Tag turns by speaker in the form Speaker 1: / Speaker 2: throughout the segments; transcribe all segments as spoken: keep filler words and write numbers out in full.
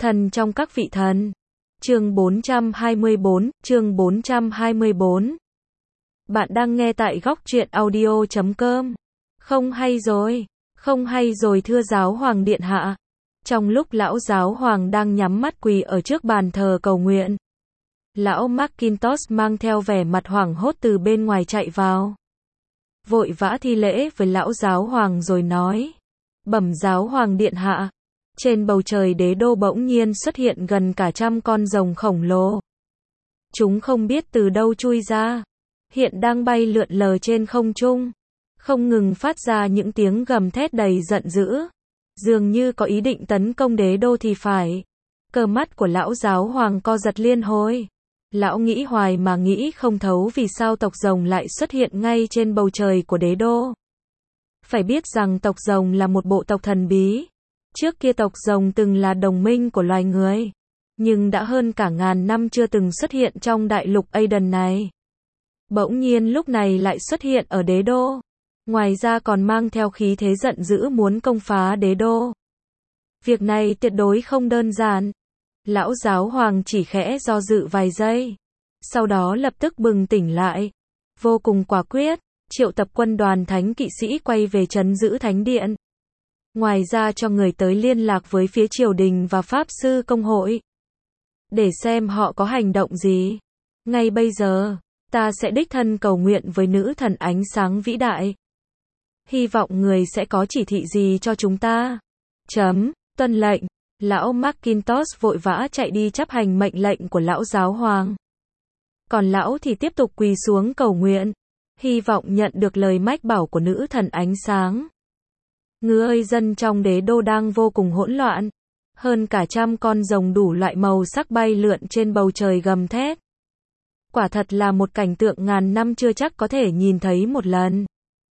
Speaker 1: Thần trong các vị thần. Chương bốn trăm hai mươi bốn, chương bốn trăm hai mươi bốn. Bạn đang nghe tại góc truyện audio chấm com. Không hay rồi, không hay rồi thưa giáo hoàng điện hạ. Trong lúc lão giáo hoàng đang nhắm mắt quỳ ở trước bàn thờ cầu nguyện, lão Mackintosh mang theo vẻ mặt hoảng hốt từ bên ngoài chạy vào. Vội vã thi lễ với lão giáo hoàng rồi nói: Bẩm giáo hoàng điện hạ, trên bầu trời đế đô bỗng nhiên xuất hiện gần cả trăm con rồng khổng lồ. Chúng không biết từ đâu chui ra, hiện đang bay lượn lờ trên không trung, không ngừng phát ra những tiếng gầm thét đầy giận dữ, dường như có ý định tấn công đế đô thì phải. Cờ mắt của lão giáo hoàng co giật liên hồi. Lão nghĩ hoài mà nghĩ không thấu vì sao tộc rồng lại xuất hiện ngay trên bầu trời của đế đô. Phải biết rằng tộc rồng là một bộ tộc thần bí. Trước kia tộc rồng từng là đồng minh của loài người, nhưng đã hơn cả ngàn năm chưa từng xuất hiện trong đại lục Aden này. Bỗng nhiên lúc này lại xuất hiện ở đế đô. Ngoài ra còn mang theo khí thế giận dữ muốn công phá đế đô. Việc này tuyệt đối không đơn giản. Lão giáo hoàng chỉ khẽ do dự vài giây, sau đó lập tức bừng tỉnh lại, vô cùng quả quyết, triệu tập quân đoàn thánh kỵ sĩ quay về trấn giữ thánh điện. Ngoài ra cho người tới liên lạc với phía triều đình và pháp sư công hội, để xem họ có hành động gì. Ngay bây giờ, ta sẽ đích thân cầu nguyện với nữ thần ánh sáng vĩ đại. Hy vọng người sẽ có chỉ thị gì cho chúng ta. Chấm, tuân lệnh. Lão Mackintosh vội vã chạy đi chấp hành mệnh lệnh của lão giáo hoàng. Còn lão thì tiếp tục quỳ xuống cầu nguyện, hy vọng nhận được lời mách bảo của nữ thần ánh sáng. Ngư ơi, dân trong đế đô đang vô cùng hỗn loạn. Hơn cả trăm con rồng đủ loại màu sắc bay lượn trên bầu trời gầm thét. Quả thật là một cảnh tượng ngàn năm chưa chắc có thể nhìn thấy một lần.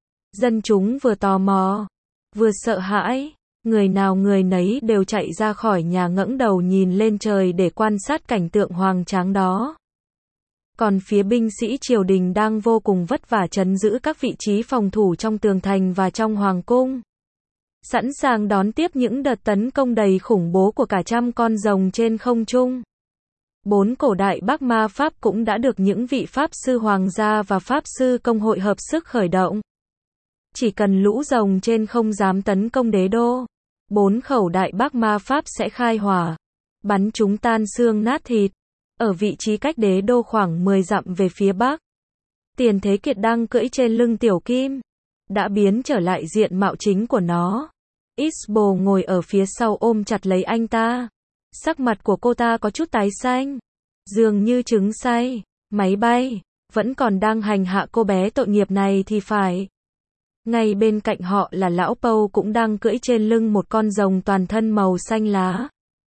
Speaker 1: Dân chúng vừa tò mò, vừa sợ hãi. Người nào người nấy đều chạy ra khỏi nhà ngẩng đầu nhìn lên trời để quan sát cảnh tượng hoành tráng đó. Còn phía binh sĩ triều đình đang vô cùng vất vả trấn giữ các vị trí phòng thủ trong tường thành và trong hoàng cung, sẵn sàng đón tiếp những đợt tấn công đầy khủng bố của cả trăm con rồng trên không trung. Bốn cổ đại bác ma pháp cũng đã được những vị pháp sư hoàng gia và pháp sư công hội hợp sức khởi động. Chỉ cần lũ rồng trên không dám tấn công đế đô, bốn khẩu đại bác ma pháp sẽ khai hỏa, bắn chúng tan xương nát thịt. Ở vị trí cách đế đô khoảng mười dặm về phía bắc, Tiền Thế Kiệt đang cưỡi trên lưng Tiểu Kim, đã biến trở lại diện mạo chính của nó. Isbo ngồi ở phía sau ôm chặt lấy anh ta. Sắc mặt của cô ta có chút tái xanh, dường như trứng say. Máy bay vẫn còn đang hành hạ cô bé tội nghiệp này thì phải. Ngay bên cạnh họ là lão Pâu cũng đang cưỡi trên lưng một con rồng toàn thân màu xanh lá.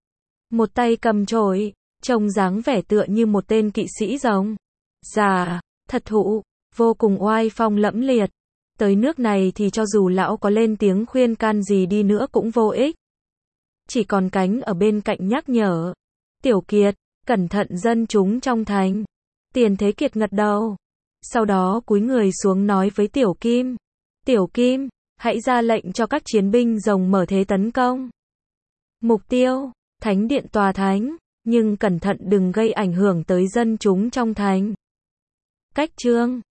Speaker 1: Một tay cầm chổi, trông dáng vẻ tựa như một tên kỵ sĩ rồng. Già, thật thụ, vô cùng oai phong lẫm liệt. Tới nước này thì cho dù lão có lên tiếng khuyên can gì đi nữa cũng vô ích. Chỉ còn cánh ở bên cạnh nhắc nhở. Tiểu Kiệt, cẩn thận dân chúng trong thành. Tiền Thế Kiệt gật đầu. Sau đó cúi người xuống nói với Tiểu Kim. Tiểu Kim, hãy ra lệnh cho các chiến binh rồng mở thế tấn công. Mục tiêu, thánh điện tòa thánh, nhưng cẩn thận đừng gây ảnh hưởng tới dân chúng trong thành. Cách chương